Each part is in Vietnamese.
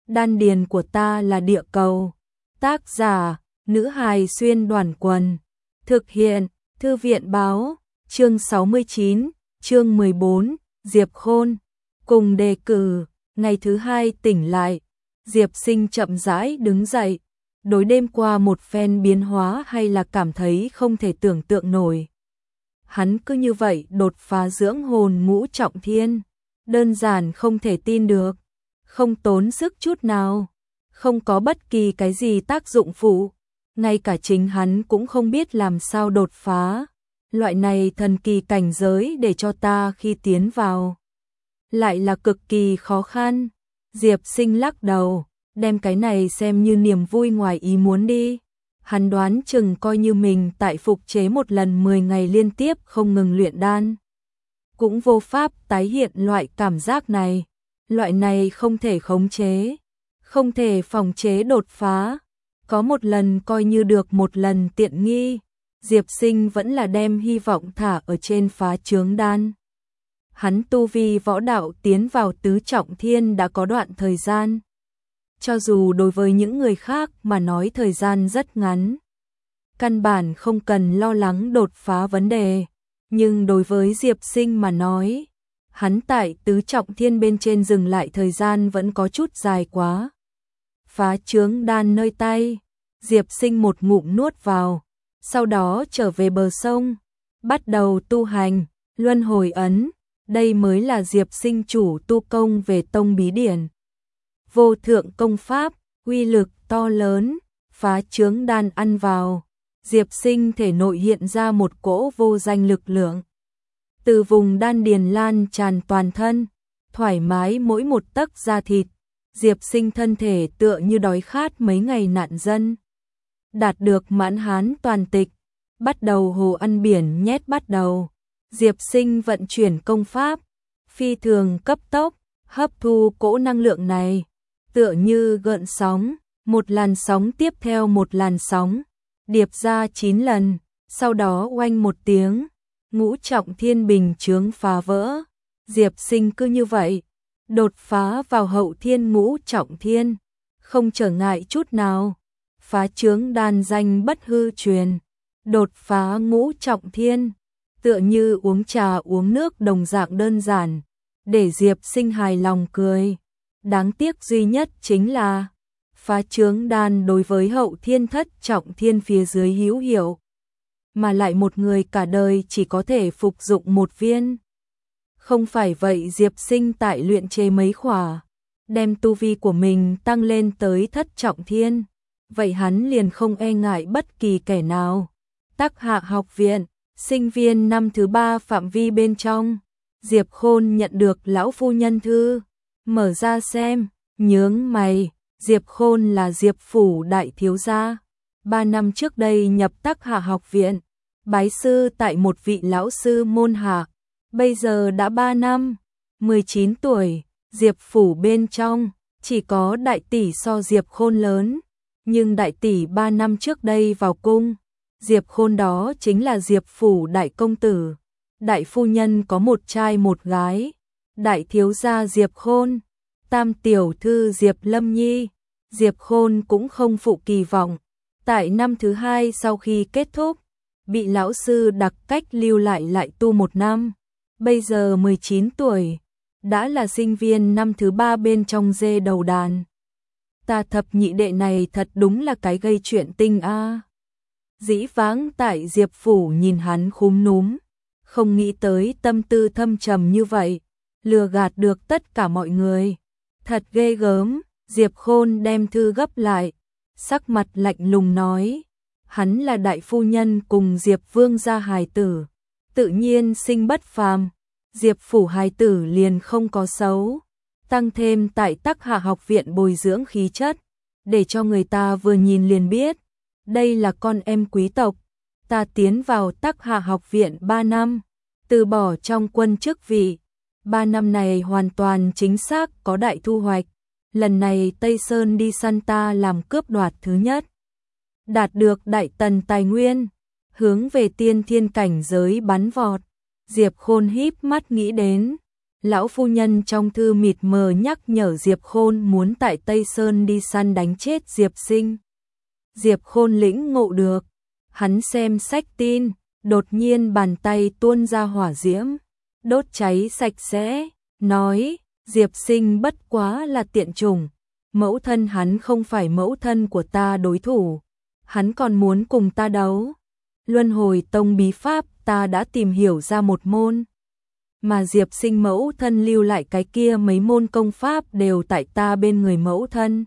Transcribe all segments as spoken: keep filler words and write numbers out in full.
Đan điền của ta là địa cầu. Tác giả, nữ hài xuyên đoàn quần. Thực hiện, thư viện báo, chương sáu mươi chín, chương mười bốn, Diệp Khôn. Cùng đề cử, ngày thứ hai tỉnh lại, Diệp Sinh chậm rãi đứng dậy. Đối đêm qua một phen biến hóa hay là cảm thấy không thể tưởng tượng nổi. Hắn cứ như vậy đột phá dưỡng hồn ngũ trọng thiên, đơn giản không thể tin được, không tốn sức chút nào, không có bất kỳ cái gì tác dụng phụ, ngay cả chính hắn cũng không biết làm sao đột phá. Loại này thần kỳ cảnh giới để cho ta khi tiến vào lại là cực kỳ khó khăn. Diệp Sinh lắc đầu, đem cái này xem như niềm vui ngoài ý muốn đi. Hắn đoán chừng coi như mình tại phục chế một lần mười ngày liên tiếp không ngừng luyện đan, cũng vô pháp tái hiện loại cảm giác này. Loại này không thể khống chế, không thể phòng chế đột phá. Có một lần coi như được một lần tiện nghi. Diệp Sinh vẫn là đem hy vọng thả ở trên phá chướng đan. Hắn tu vi võ đạo tiến vào tứ trọng thiên đã có đoạn thời gian. Cho dù đối với những người khác mà nói thời gian rất ngắn, căn bản không cần lo lắng đột phá vấn đề. Nhưng đối với Diệp Sinh mà nói, hắn tại tứ trọng thiên bên trên dừng lại thời gian vẫn có chút dài quá. Phá chướng đan nơi tay, Diệp Sinh một ngụm nuốt vào, sau đó trở về bờ sông, bắt đầu tu hành, luân hồi ấn. Đây mới là Diệp Sinh chủ tu công về tông bí điển. Vô thượng công pháp, uy lực to lớn, phá chướng đan ăn vào. Diệp Sinh thể nội hiện ra một cỗ vô danh lực lượng. Từ vùng đan điền lan tràn toàn thân, thoải mái mỗi một tấc da thịt. Diệp Sinh thân thể tựa như đói khát mấy ngày nạn dân. Đạt được mãn hán toàn tịch, bắt đầu hồ ăn biển nhét bắt đầu. Diệp Sinh vận chuyển công pháp, phi thường cấp tốc, hấp thu cỗ năng lượng này, tựa như gợn sóng, một làn sóng tiếp theo một làn sóng, điệp ra chín lần, sau đó oanh một tiếng, ngũ trọng thiên bình chướng phá vỡ. Diệp Sinh cứ như vậy, đột phá vào hậu thiên ngũ trọng thiên, không trở ngại chút nào, phá chướng đan danh bất hư truyền, đột phá ngũ trọng thiên. Tựa như uống trà uống nước đồng dạng đơn giản, để Diệp Sinh hài lòng cười. Đáng tiếc duy nhất chính là phá chướng đan đối với hậu thiên thất trọng thiên phía dưới hữu hiệu, mà lại một người cả đời chỉ có thể phục dụng một viên. Không phải vậy Diệp Sinh tại luyện chế mấy khỏa, đem tu vi của mình tăng lên tới thất trọng thiên, vậy hắn liền không e ngại bất kỳ kẻ nào. Tắc Hạ học viện, sinh viên năm thứ ba phạm vi bên trong, Diệp Khôn nhận được lão phu nhân thư, mở ra xem, nhướng mày. Diệp Khôn là Diệp phủ đại thiếu gia, ba năm trước đây nhập Tắc Hạ học viện, bái sư tại một vị lão sư môn hạ, bây giờ đã ba năm, mười chín tuổi. Diệp phủ bên trong chỉ có đại tỷ so Diệp Khôn lớn, nhưng đại tỷ ba năm trước đây vào cung. Diệp Khôn đó chính là Diệp phủ đại công tử. Đại phu nhân có một trai một gái. Đại thiếu gia Diệp Khôn, tam tiểu thư Diệp Lâm Nhi. Diệp Khôn cũng không phụ kỳ vọng. Tại năm thứ hai sau khi kết thúc, bị lão sư đặc cách lưu lại lại tu một năm. Bây giờ mười chín tuổi, đã là sinh viên năm thứ ba bên trong dê đầu đàn. Ta thập nhị đệ này thật đúng là cái gây chuyện tinh a. À. Dĩ vãng tại Diệp phủ nhìn hắn khúm núm, không nghĩ tới tâm tư thâm trầm như vậy, lừa gạt được tất cả mọi người. Thật ghê gớm. Diệp Khôn đem thư gấp lại, sắc mặt lạnh lùng nói, hắn là đại phu nhân cùng Diệp vương gia hài tử, tự nhiên sinh bất phàm. Diệp phủ hài tử liền không có xấu, tăng thêm tại Tắc Hạ học viện bồi dưỡng khí chất, để cho người ta vừa nhìn liền biết đây là con em quý tộc. Ta tiến vào Tắc Hạ học viện ba năm, từ bỏ trong quân chức vị, ba năm này hoàn toàn chính xác có đại thu hoạch. Lần này Tây Sơn đi săn ta làm cướp đoạt thứ nhất, đạt được đại tần tài nguyên, hướng về tiên thiên cảnh giới bắn vọt. Diệp Khôn híp mắt nghĩ đến, Lão phu nhân trong thư mịt mờ nhắc nhở Diệp Khôn muốn tại Tây Sơn đi săn đánh chết Diệp Sinh. Diệp Khôn lĩnh ngộ được, hắn xem sách tin, đột nhiên bàn tay tuôn ra hỏa diễm, đốt cháy sạch sẽ, nói, Diệp Sinh bất quá là tiện chủng, mẫu thân hắn không phải mẫu thân của ta đối thủ, hắn còn muốn cùng ta đấu. Luân hồi tông bí pháp ta đã tìm hiểu ra một môn, mà Diệp Sinh mẫu thân lưu lại cái kia mấy môn công pháp đều tại ta bên người mẫu thân.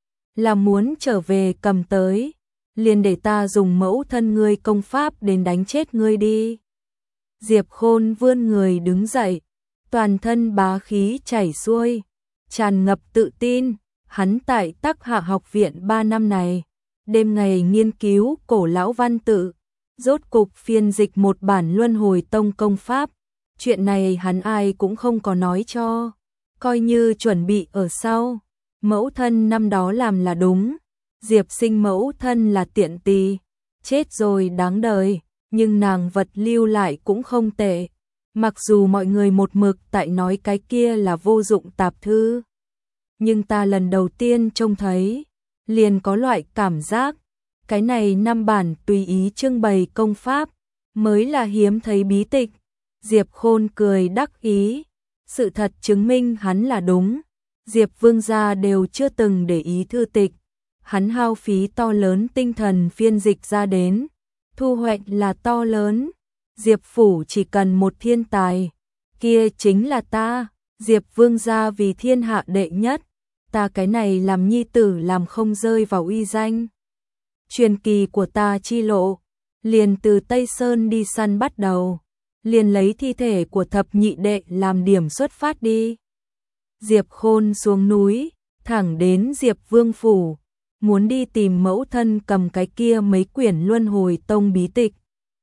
Là muốn trở về cầm tới, liền để ta dùng mẫu thân ngươi công pháp đến đánh chết ngươi đi. Diệp Khôn vươn người đứng dậy, toàn thân bá khí chảy xuôi, tràn ngập tự tin, hắn tại Tắc Hạ học viện ba năm này, đêm ngày nghiên cứu cổ lão văn tự, rốt cục phiên dịch một bản Luân Hồi Tông công pháp. Chuyện này hắn ai cũng không có nói cho, coi như chuẩn bị ở sau. Mẫu thân năm đó làm là đúng, Diệp Sinh mẫu thân là tiện tì, chết rồi đáng đời, nhưng nàng vật lưu lại cũng không tệ. Mặc dù mọi người một mực tại nói cái kia là vô dụng tạp thư, nhưng ta lần đầu tiên trông thấy, liền có loại cảm giác, cái này năm bản tùy ý trưng bày công pháp, mới là hiếm thấy bí tịch. Diệp Khôn cười đắc ý, sự thật chứng minh hắn là đúng, Diệp Vương gia đều chưa từng để ý thư tịch, hắn hao phí to lớn tinh thần phiên dịch ra đến, thu hoạch là to lớn, Diệp phủ chỉ cần một thiên tài, kia chính là ta, Diệp Vương gia vì thiên hạ đệ nhất, ta cái này làm nhi tử làm không rơi vào uy danh. Truyền kỳ của ta chi lộ, liền từ Tây Sơn đi săn bắt đầu, liền lấy thi thể của thập nhị đệ làm điểm xuất phát đi. Diệp Khôn xuống núi, thẳng đến Diệp Vương phủ, muốn đi tìm mẫu thân cầm cái kia mấy quyển Luân Hồi Tông bí tịch.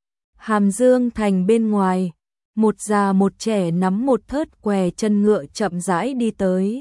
Hàm Dương thành bên ngoài, một già một trẻ nắm một thớt què chân ngựa chậm rãi đi tới.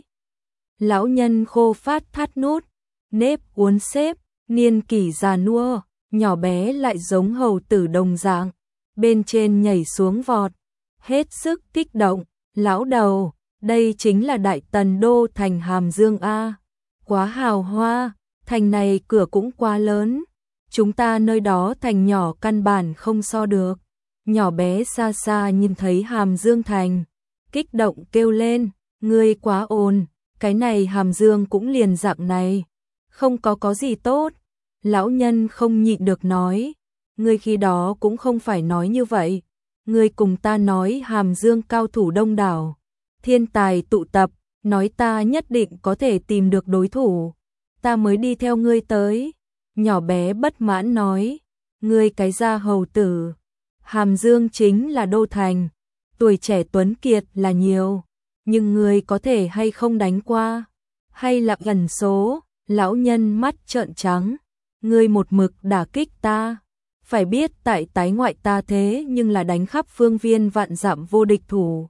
Lão nhân khô phát thắt nút, nếp uốn xếp, niên kỷ già nua, nhỏ bé lại giống hầu tử đồng dạng, bên trên nhảy xuống vọt, hết sức kích động, lão đầu, đây chính là Đại Tần đô thành Hàm Dương a, quá hào hoa, thành này cửa cũng quá lớn, chúng ta nơi đó thành nhỏ căn bản không so được. Nhỏ bé xa xa nhìn thấy Hàm Dương thành, kích động kêu lên, ngươi quá ồn, cái này Hàm Dương cũng liền dạng này, không có có gì tốt. Lão nhân không nhịn được nói, ngươi khi đó cũng không phải nói như vậy, ngươi cùng ta nói Hàm Dương cao thủ đông đảo, thiên tài tụ tập, nói ta nhất định có thể tìm được đối thủ, ta mới đi theo ngươi tới. Nhỏ bé bất mãn nói, ngươi cái gia hầu tử, Hàm Dương chính là đô thành, tuổi trẻ tuấn kiệt là nhiều, nhưng ngươi có thể hay không đánh qua, hay là gần số. Lão nhân mắt trợn trắng, ngươi một mực đả kích ta, phải biết tại tái ngoại ta thế nhưng là đánh khắp phương viên vạn dặm vô địch thủ.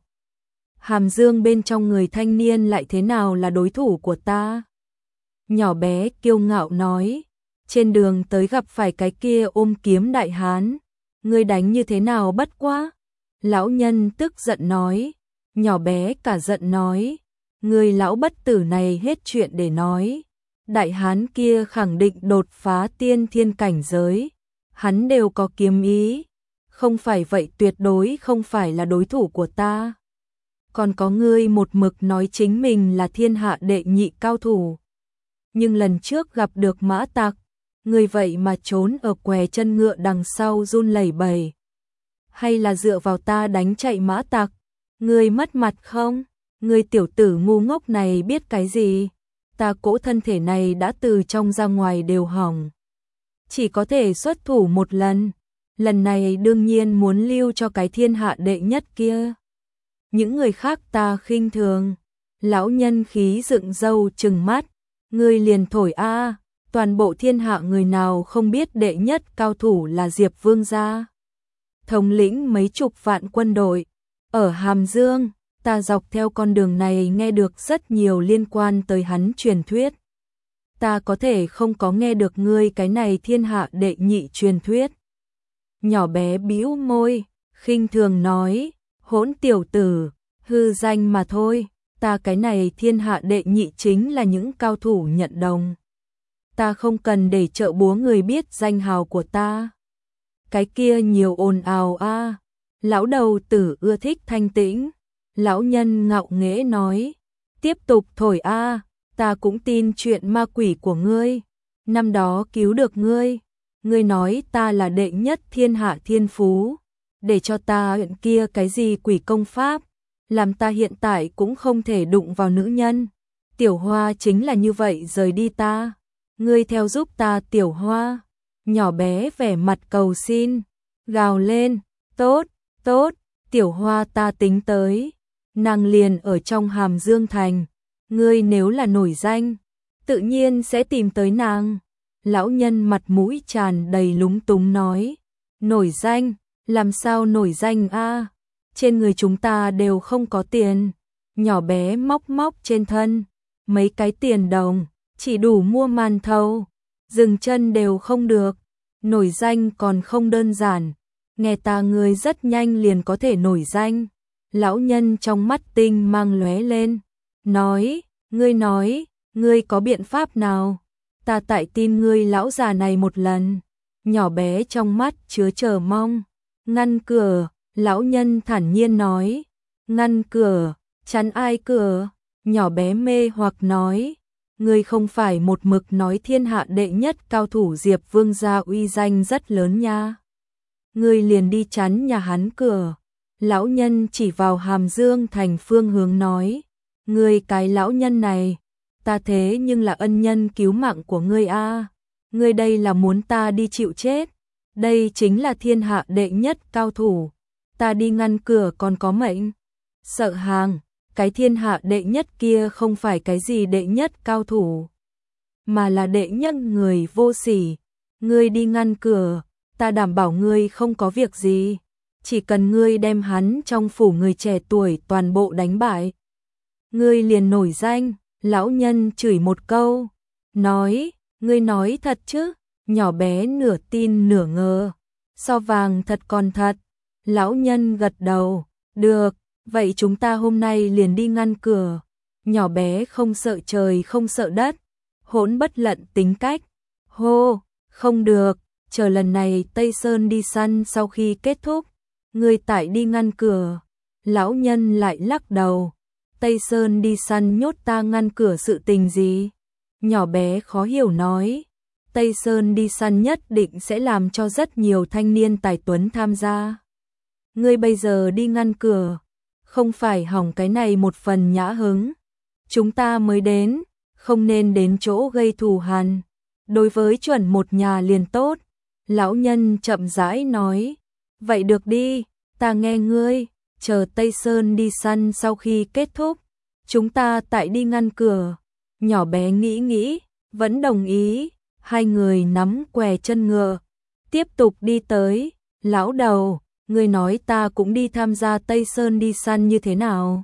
Hàm Dương bên trong người thanh niên lại thế nào là đối thủ của ta? Nhỏ bé kiêu ngạo nói, trên đường tới gặp phải cái kia ôm kiếm đại hán, ngươi đánh như thế nào bất quá? Lão nhân tức giận nói, nhỏ bé cả giận nói, ngươi lão bất tử này hết chuyện để nói. Đại hán kia khẳng định đột phá tiên thiên cảnh giới, hắn đều có kiếm ý, không phải vậy tuyệt đối không phải là đối thủ của ta. Còn có ngươi một mực nói chính mình là thiên hạ đệ nhị cao thủ, nhưng lần trước gặp được Mã Tặc, ngươi vậy mà trốn ở què chân ngựa đằng sau run lẩy bẩy, hay là dựa vào ta đánh chạy Mã Tặc? Ngươi mất mặt không? Ngươi tiểu tử ngu ngốc này biết cái gì? Ta cỗ thân thể này đã từ trong ra ngoài đều hỏng, chỉ có thể xuất thủ một lần, lần này đương nhiên muốn lưu cho cái thiên hạ đệ nhất kia. Những người khác ta khinh thường. Lão nhân khí dựng râu trừng mắt, ngươi liền thổi a, toàn bộ thiên hạ người nào không biết đệ nhất cao thủ là Diệp Vương gia, thống lĩnh mấy chục vạn quân đội ở Hàm Dương. Ta dọc theo con đường này nghe được rất nhiều liên quan tới hắn truyền thuyết. Ta có thể không có nghe được ngươi cái này thiên hạ đệ nhị truyền thuyết. Nhỏ bé bĩu môi, khinh thường nói, hỗn tiểu tử, hư danh mà thôi, ta cái này thiên hạ đệ nhị chính là những cao thủ nhận đồng. Ta không cần để chợ búa người biết danh hào của ta. Cái kia nhiều ồn ào a. Lão đầu tử ưa thích thanh tĩnh. Lão nhân ngạo nghễ nói, tiếp tục thổi a, ta cũng tin chuyện ma quỷ của ngươi. Năm đó cứu được ngươi, ngươi nói ta là đệ nhất thiên hạ thiên phú, để cho ta huyện kia cái gì quỷ công pháp, làm ta hiện tại cũng không thể đụng vào nữ nhân. Tiểu Hoa chính là như vậy rời đi ta, ngươi theo giúp ta Tiểu Hoa. Nhỏ bé vẻ mặt cầu xin, gào lên, tốt, tốt, Tiểu Hoa ta tính tới, nàng liền ở trong Hàm Dương Thành, ngươi nếu là nổi danh, tự nhiên sẽ tìm tới nàng. Lão nhân mặt mũi tràn đầy lúng túng nói, nổi danh, làm sao nổi danh a? Trên người chúng ta đều không có tiền. Nhỏ bé móc móc trên thân, mấy cái tiền đồng, chỉ đủ mua màn thầu, dừng chân đều không được. Nổi danh còn không đơn giản, nghe ta ngươi rất nhanh liền có thể nổi danh. Lão nhân trong mắt tinh mang lóe lên, nói, ngươi nói, ngươi có biện pháp nào? Ta tại tin ngươi lão già này một lần. Nhỏ bé trong mắt chứa chờ mong, ngăn cửa, lão nhân thản nhiên nói, ngăn cửa, chắn ai cửa? Nhỏ bé mê hoặc nói, ngươi không phải một mực nói thiên hạ đệ nhất cao thủ Diệp Vương gia uy danh rất lớn nha. Ngươi liền đi chắn nhà hắn cửa. Lão nhân chỉ vào Hàm Dương Thành phương hướng nói, ngươi cái lão nhân này, ta thế nhưng là ân nhân cứu mạng của ngươi a, ngươi đây là muốn ta đi chịu chết. Đây chính là thiên hạ đệ nhất cao thủ, ta đi ngăn cửa còn có mệnh. Sợ hàng, cái thiên hạ đệ nhất kia không phải cái gì đệ nhất cao thủ, mà là đệ nhất người vô sỉ. Ngươi đi ngăn cửa, ta đảm bảo ngươi không có việc gì, chỉ cần ngươi đem hắn trong phủ người trẻ tuổi toàn bộ đánh bại, ngươi liền nổi danh. Lão nhân chửi một câu, nói, ngươi nói thật chứ? Nhỏ bé nửa tin nửa ngờ, so vàng thật còn thật. Lão nhân gật đầu, được, vậy chúng ta hôm nay liền đi ngăn cửa. Nhỏ bé không sợ trời không sợ đất, hỗn bất lận tính cách. Hô, không được, chờ lần này Tây Sơn đi săn sau khi kết thúc, ngươi tại đi ngăn cửa. Lão nhân lại lắc đầu, Tây Sơn đi săn nhốt ta ngăn cửa sự tình gì? Nhỏ bé khó hiểu nói, Tây Sơn đi săn nhất định sẽ làm cho rất nhiều thanh niên tài tuấn tham gia. Ngươi bây giờ đi ngăn cửa, không phải hỏng cái này một phần nhã hứng. Chúng ta mới đến, không nên đến chỗ gây thù hằn. Đối với chuẩn một nhà liền tốt. Lão nhân chậm rãi nói, vậy được đi, ta nghe ngươi. Chờ Tây Sơn đi săn sau khi kết thúc, chúng ta tại đi ngăn cửa. Nhỏ bé nghĩ nghĩ, vẫn đồng ý. Hai người nắm què chân ngựa, tiếp tục đi tới. Lão đầu, ngươi nói ta cũng đi tham gia Tây Sơn đi săn như thế nào?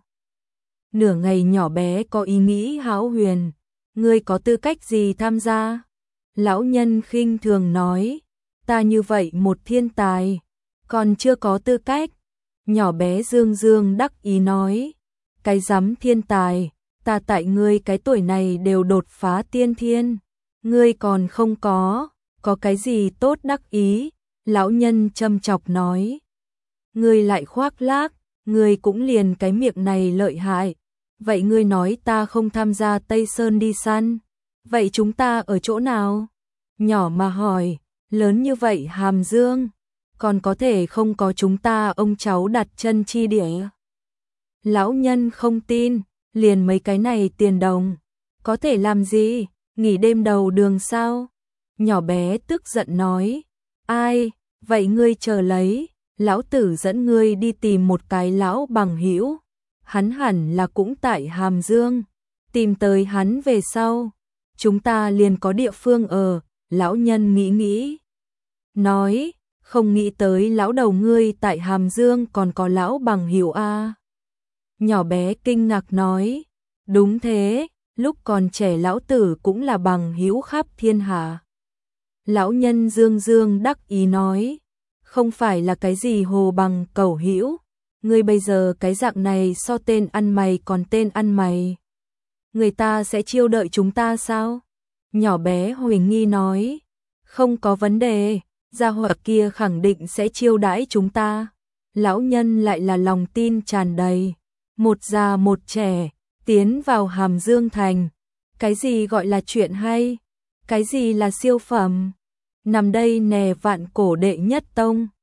Nửa ngày nhỏ bé có ý nghĩ hão huyền, ngươi có tư cách gì tham gia? Lão nhân khinh thường nói, ta như vậy một thiên tài, còn chưa có tư cách. Nhỏ bé dương dương đắc ý nói, cái rắm thiên tài, ta tại ngươi cái tuổi này đều đột phá tiên thiên, ngươi còn không có, có cái gì tốt đắc ý? Lão nhân châm chọc nói, ngươi lại khoác lác, ngươi cũng liền cái miệng này lợi hại. Vậy ngươi nói ta không tham gia Tây Sơn đi săn, vậy chúng ta ở chỗ nào? Nhỏ mà hỏi, lớn như vậy Hàm Dương, còn có thể không có chúng ta ông cháu đặt chân chi địa? Lão nhân không tin, liền mấy cái này tiền đồng, có thể làm gì, nghỉ đêm đầu đường sao? Nhỏ bé tức giận nói, ai, vậy ngươi chờ lấy, lão tử dẫn ngươi đi tìm một cái lão bằng hữu, hắn hẳn là cũng tại Hàm Dương, tìm tới hắn về sau, chúng ta liền có địa phương ở. Lão nhân nghĩ nghĩ, nói, không nghĩ tới lão đầu ngươi tại Hàm Dương còn có lão bằng hữu a. Nhỏ bé kinh ngạc nói, đúng thế, lúc còn trẻ lão tử cũng là bằng hữu khắp thiên hạ. Lão nhân dương dương đắc ý nói, không phải là cái gì hồ bằng cầu hữu, ngươi bây giờ cái dạng này so tên ăn mày còn tên ăn mày. Người ta sẽ chiêu đợi chúng ta sao? Nhỏ bé Huỳnh Nghi nói, không có vấn đề, gia hỏa kia khẳng định sẽ chiêu đãi chúng ta. Lão nhân lại là lòng tin tràn đầy, một già một trẻ, tiến vào Hàm Dương Thành. Cái gì gọi là chuyện hay? Cái gì là siêu phẩm? Nằm đây nè vạn cổ đệ nhất tông.